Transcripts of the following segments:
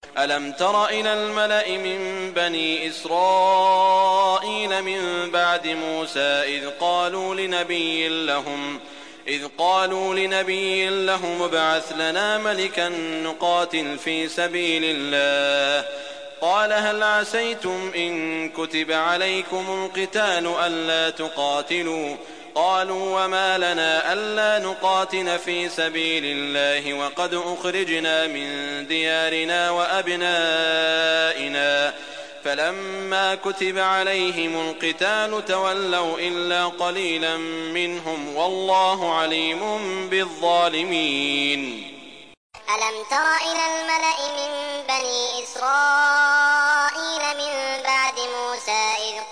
ألم تر إلى الملأ من بني إسرائيل من بعد موسى إذ قالوا لنبي لهم ابعث لنا ملكا نقاتل في سبيل الله قال هل عسيتم إن كتب عليكم القتال ألا تقاتلوا قالوا وما لنا ألا نقاتل في سبيل الله وقد أخرجنا من ديارنا وأبنائنا فلما كتب عليهم القتال تولوا إلا قليلا منهم والله عليم بالظالمين. ألم تر إلى الملأ من بني إسرائيل من بعد موسى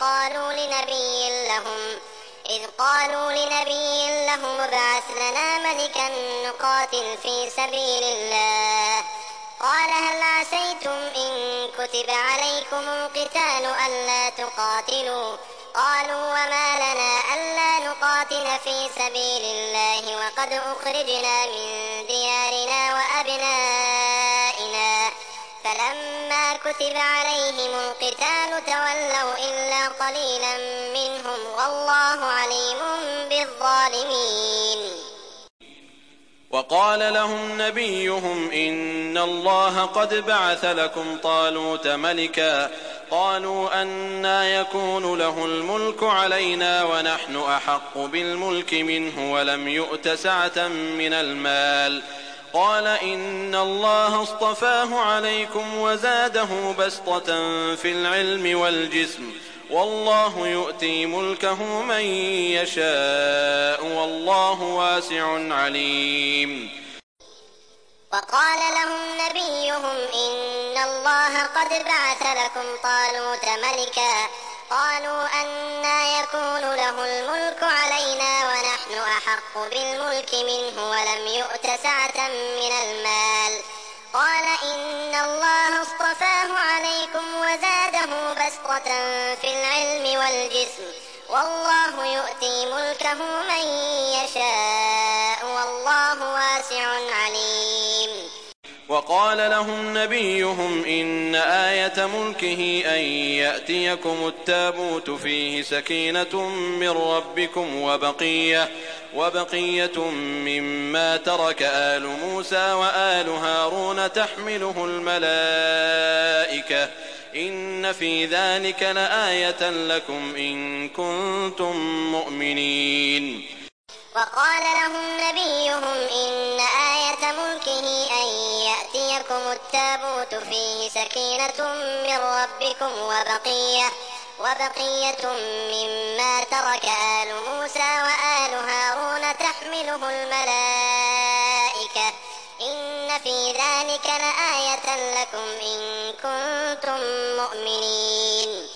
إذ قالوا لنبي لهم ابعث لنا ملكا نقاتل في سبيل الله قال هل عسيتم إن كتب عليكم القتال ألا تقاتلوا قالوا وما لنا ألا نقاتل في سبيل الله وقد أخرجنا من ديارنا وأبنائنا فلما كتب عليهم القتال تولوا إلا قليلا منهم والله عليم بالظالمين. وقال لهم نبيهم إن الله قد بعث لكم طالوت ملكا قالوا أنى يكون له الملك علينا ونحن أحق بالملك منه ولم يؤت سعة من المال قال إن الله اصطفاه عليكم وزاده بسطة في العلم والجسم والله يؤتي ملكه من يشاء والله واسع عليم. وقال لهم نبيهم إن الله قد بعث لكم طالوت ملكا قالوا أنى يكون له الملك علينا ونحن أحق بالملك منه ولم يؤت سعة من المال قال إن الله اصطفاه عليكم وزاده بسطة في العلم والجسم والله يؤتي ملكه من يشاء والله واسع عليم. وقال لهم نبيهم إن آية ملكه أن يأتيكم التابوت فيه سكينة من ربكم وبقية مما ترك آل موسى وآل هارون تحمله الملائكة إن في ذلك لآية لكم إن كنتم مؤمنين. وقال لهم نبيهم إن آية ملكه أن يأتيكم التابوت فيه سكينة من ربكم وبقية مما ترك آل موسى وآل هارون تحمله الملائكة إن في ذلك لآية لكم إن كنتم مؤمنين.